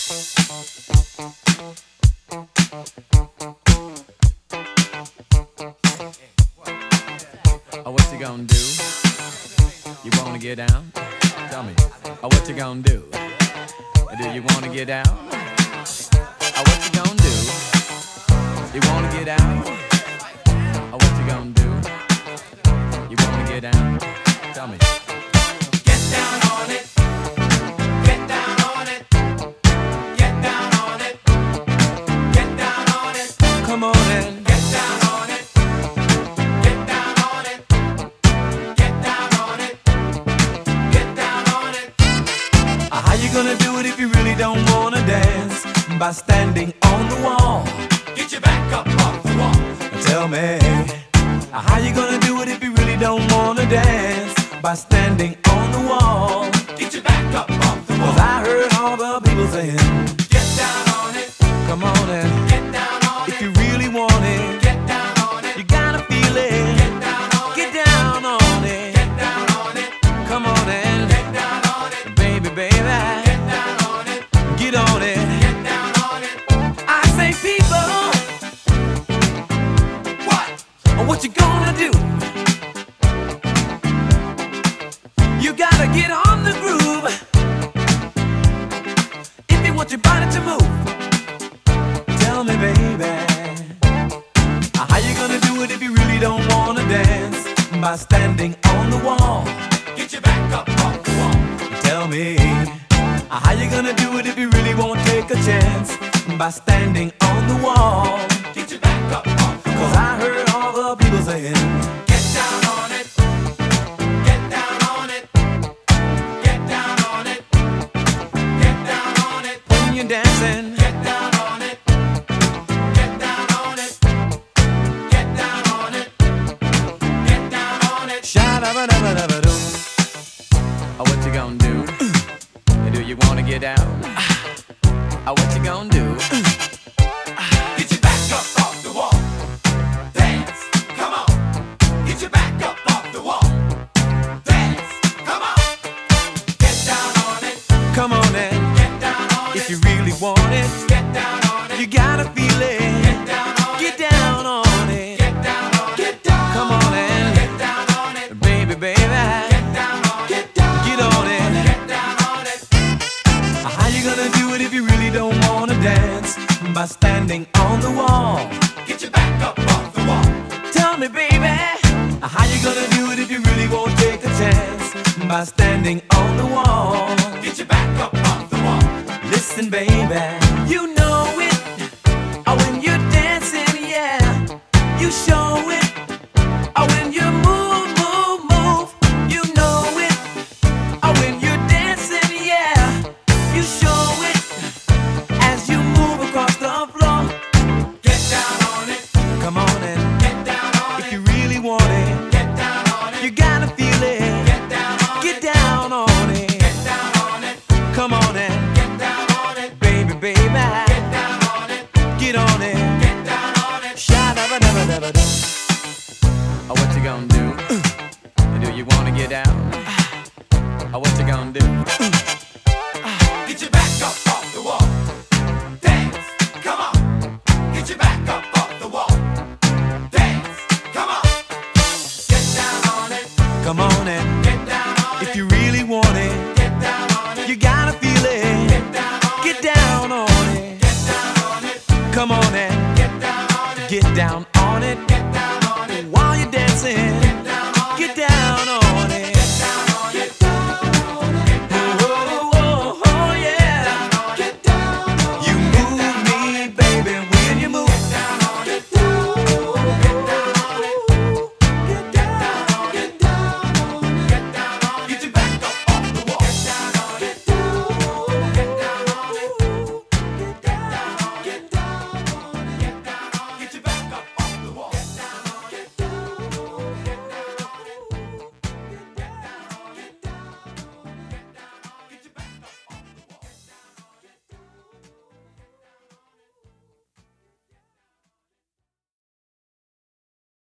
Oh, what you gonna do? You wanna get down? Tell me. Oh, what you gonna do? Do you wanna get down? Oh, what you gonna do? You wanna get down? Oh, what you gonna do? You wanna get down? Tell me. Get down on it. Get down on it. Get down on it. Get down on it. Come on in. Get down on it. Get down on it. Get down on it. Get down on it. How you gonna do it if you really don't wanna dance? By standing on the wall. Get your back up off the wall. Tell me, how you gonna do it if you really don't wanna dance? By standing on the wall. Get your back up off the wall. 'Cause I heard all the people saying, Get down on it. come on and Get down on if it. you really want it, Get down on it. you gotta feel it. Get down on Get it. down on it. Get down on it. Come on and Get down on it. baby, baby, Get down on it. get on it. Get down on it. I say, people, What? what you gonna do? You gotta get on the groove if you want your body to move. Tell me, baby, how you gonna do it if you really don't wanna dance? By standing on the wall. Get your back up off the wall. Tell me, how you gonna do it if you really won't take a chance? By standing on the wall. Get your back up off the 'Cause wall. I heard all the people saying, Get down on it. Get down on it. Get down on it. Get down on it. when you're dancing, Get down on it. Get down on it. Get down on it. Get down on it. sha-da-ba-da-ba-da-ba-doo. Oh, what you gonna do? Do you wanna get down? Oh, what you gonna do? Get your back up off the wall. Dance. Come on. Get your back up off the wall. Dance. Come on. Get down on it. Come on and Get down on it. if you really want it, Get down on it. you gotta feel it. Get down on Get it. down on it. Get down on it. Get down. Come on and Get down on it. baby, baby, Get down on it. Get down. get on it. Get down on it. How you gonna do it if you really don't wanna dance? By standing on the wall. Get your back up off the wall. Tell me, baby, how you gonna do it if you really won't take a chance? By standing on the wall. Get your back up off the wall. Listen, baby, you know it. When you're dancing, yeah, you show it. When you move, move, move, you know it. When you're dancing, yeah, you show it. As you move across the floor, Get down on it. come on and Get down on if it. you really want it, Get down on it. you gotta feel it. Get down on Get it. down on it. Get down on it. Come on and Get down on it. baby, baby, Get down on it. get on it. Get down on it. Sha-da-ba-da-ba-da-ba-doo. Oh, what you gonna do? Do you wanna get down? Oh, what you gonna do? Get your back up off the wall. Dance. Come on. Get your back up off the wall. Dance. Come on. Get down on it. Come on and Get down on it. if you really want it, Get down on it. you gotta feel it. Get down on Get it. down on it. Get down on it. Come on and Get down on it. get down